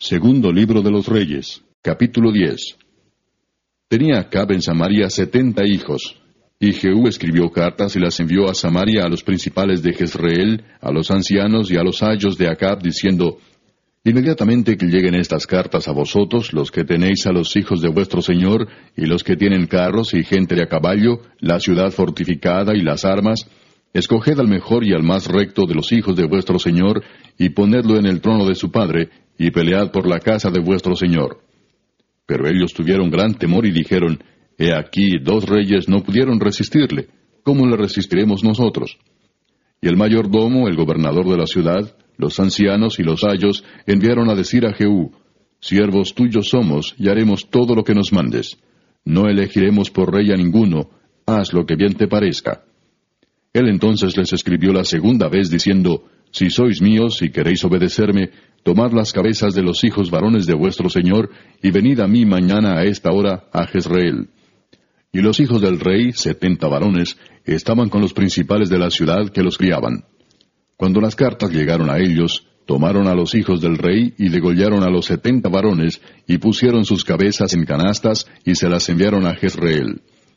Segundo libro de los Reyes, capítulo 10. Tenía Acab en Samaria 70 hijos, y Jehú escribió cartas y las envió a Samaria a los principales de Jezreel, a los ancianos y a los ayos de Acab, diciendo: Inmediatamente que lleguen estas cartas a vosotros, los que tenéis a los hijos de vuestro señor, y los que tienen carros y gente de a caballo, la ciudad fortificada y las armas, escoged al mejor y al más recto de los hijos de vuestro señor, y ponedlo en el trono de su padre, y pelead por la casa de vuestro señor. Pero ellos tuvieron gran temor y dijeron: He aquí, 2 reyes no pudieron resistirle, ¿cómo le resistiremos nosotros? Y el mayordomo, el gobernador de la ciudad, los ancianos y los ayos enviaron a decir a Jehú: Siervos tuyos somos, y haremos todo lo que nos mandes. No elegiremos por rey a ninguno, haz lo que bien te parezca. Él entonces les escribió la segunda vez, diciendo: Si sois míos y queréis obedecerme, tomad las cabezas de los hijos varones de vuestro señor, y venid a mí mañana a esta hora a Jezreel. Y los hijos del rey, 70 varones, estaban con los principales de la ciudad que los criaban. Cuando las cartas llegaron a ellos, tomaron a los hijos del rey y degollaron a los 70 varones, y pusieron sus cabezas en canastas, y se las enviaron a Jezreel.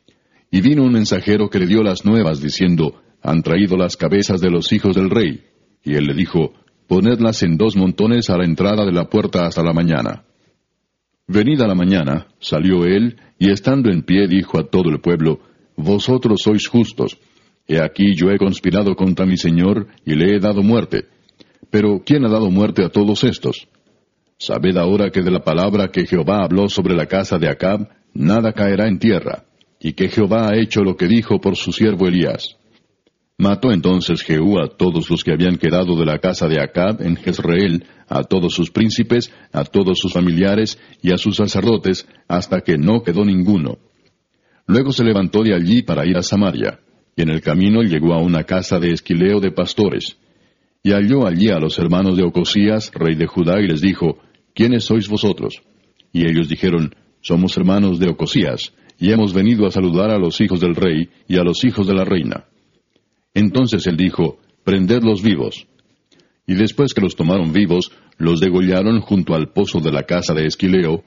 Y vino un mensajero que le dio las nuevas, diciendo: Han traído las cabezas de los hijos del rey. Y él le dijo: Ponedlas en 2 montones a la entrada de la puerta hasta la mañana. Venida la mañana, salió él, y estando en pie dijo a todo el pueblo: Vosotros sois justos. He aquí yo he conspirado contra mi señor, y le he dado muerte. Pero ¿quién ha dado muerte a todos estos? Sabed ahora que de la palabra que Jehová habló sobre la casa de Acab, nada caerá en tierra, y que Jehová ha hecho lo que dijo por su siervo Elías. Mató entonces Jehú a todos los que habían quedado de la casa de Acab en Jezreel, a todos sus príncipes, a todos sus familiares y a sus sacerdotes, hasta que no quedó ninguno. Luego se levantó de allí para ir a Samaria, y en el camino llegó a una casa de esquileo de pastores. Y halló allí a los hermanos de Ocosías, rey de Judá, y les dijo: ¿Quiénes sois vosotros? Y ellos dijeron: Somos hermanos de Ocosías, y hemos venido a saludar a los hijos del rey y a los hijos de la reina. Entonces él dijo: Prendedlos vivos. Y después que los tomaron vivos, los degollaron junto al pozo de la casa de Esquileo,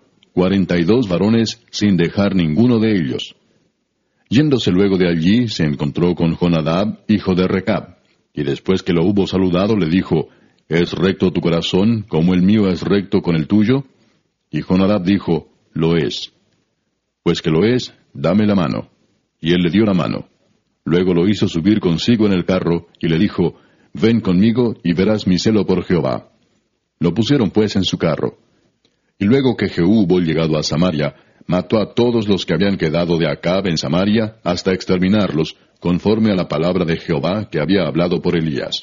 42 varones, sin dejar ninguno de ellos. Yéndose luego de allí, se encontró con Jonadab, hijo de Recab, y después que lo hubo saludado, le dijo: ¿Es recto tu corazón, como el mío es recto con el tuyo? Y Jonadab dijo: Lo es. Pues que lo es, dame la mano. Y él le dio la mano. Luego lo hizo subir consigo en el carro, y le dijo: Ven conmigo, y verás mi celo por Jehová. Lo pusieron pues en su carro. Y luego que Jehú hubo llegado a Samaria, mató a todos los que habían quedado de Acab en Samaria, hasta exterminarlos, conforme a la palabra de Jehová que había hablado por Elías.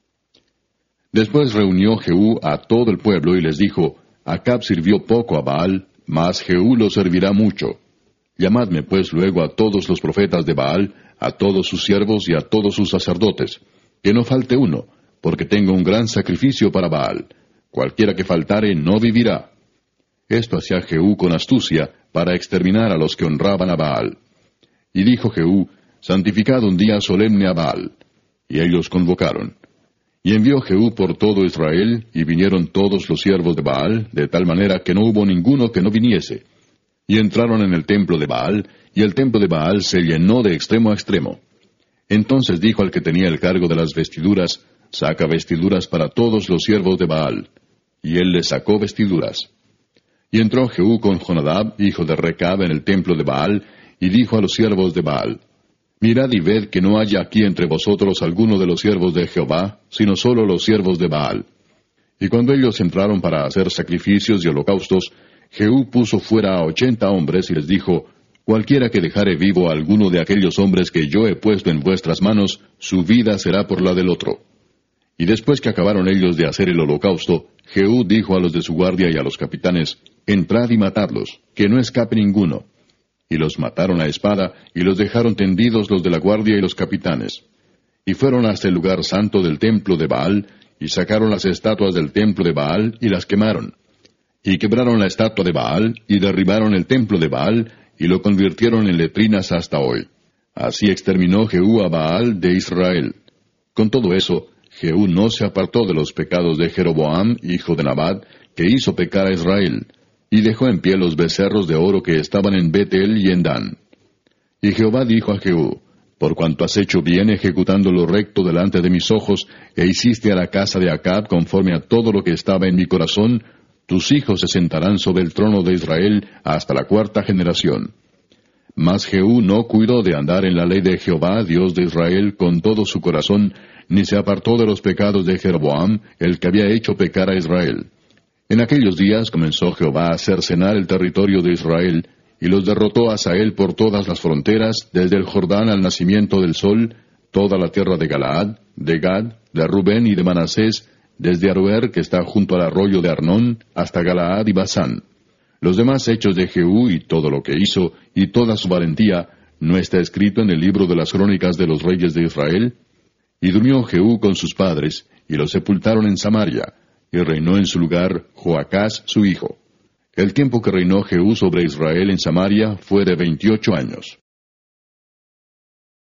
Después reunió Jehú a todo el pueblo, y les dijo: Acab sirvió poco a Baal, mas Jehú lo servirá mucho. Llamadme pues luego a todos los profetas de Baal, a todos sus siervos y a todos sus sacerdotes, que no falte uno, porque tengo un gran sacrificio para Baal. Cualquiera que faltare no vivirá. Esto hacía Jehú con astucia, para exterminar a los que honraban a Baal. Y dijo Jehú: Santificad un día solemne a Baal. Y ellos convocaron. Y envió Jehú por todo Israel, y vinieron todos los siervos de Baal, de tal manera que no hubo ninguno que no viniese. Y entraron en el templo de Baal, y el templo de Baal se llenó de extremo a extremo. Entonces dijo al que tenía el cargo de las vestiduras: Saca vestiduras para todos los siervos de Baal. Y él les sacó vestiduras. Y entró Jehú con Jonadab, hijo de Recab, en el templo de Baal, y dijo a los siervos de Baal: Mirad y ved que no haya aquí entre vosotros alguno de los siervos de Jehová, sino solo los siervos de Baal. Y cuando ellos entraron para hacer sacrificios y holocaustos, Jehú puso fuera a 80 hombres y les dijo: Cualquiera que dejare vivo a alguno de aquellos hombres que yo he puesto en vuestras manos, su vida será por la del otro. Y después que acabaron ellos de hacer el holocausto, Jehú dijo a los de su guardia y a los capitanes: Entrad y matadlos, que no escape ninguno. Y los mataron a espada, y los dejaron tendidos los de la guardia y los capitanes. Y fueron hasta el lugar santo del templo de Baal, y sacaron las estatuas del templo de Baal, y las quemaron. Y quebraron la estatua de Baal, y derribaron el templo de Baal, y lo convirtieron en letrinas hasta hoy. Así exterminó Jehú a Baal de Israel. Con todo eso, Jehú no se apartó de los pecados de Jeroboam, hijo de Nabat, que hizo pecar a Israel, y dejó en pie los becerros de oro que estaban en Betel y en Dan. Y Jehová dijo a Jehú: Por cuanto has hecho bien ejecutando lo recto delante de mis ojos, e hiciste a la casa de Acab conforme a todo lo que estaba en mi corazón, tus hijos se sentarán sobre el trono de Israel hasta la 4ª generación. Mas Jehú no cuidó de andar en la ley de Jehová, Dios de Israel, con todo su corazón, ni se apartó de los pecados de Jeroboam, el que había hecho pecar a Israel. En aquellos días comenzó Jehová a cercenar el territorio de Israel, y los derrotó Hazael por todas las fronteras, desde el Jordán al nacimiento del sol, toda la tierra de Galaad, de Gad, de Rubén y de Manasés, desde Aroer, que está junto al arroyo de Arnón, hasta Galaad y Basán. Los demás hechos de Jehú y todo lo que hizo, y toda su valentía, ¿no está escrito en el libro de las crónicas de los reyes de Israel? Y durmió Jehú con sus padres, y lo sepultaron en Samaria, y reinó en su lugar Joacás su hijo. El tiempo que reinó Jehú sobre Israel en Samaria fue de 28 años.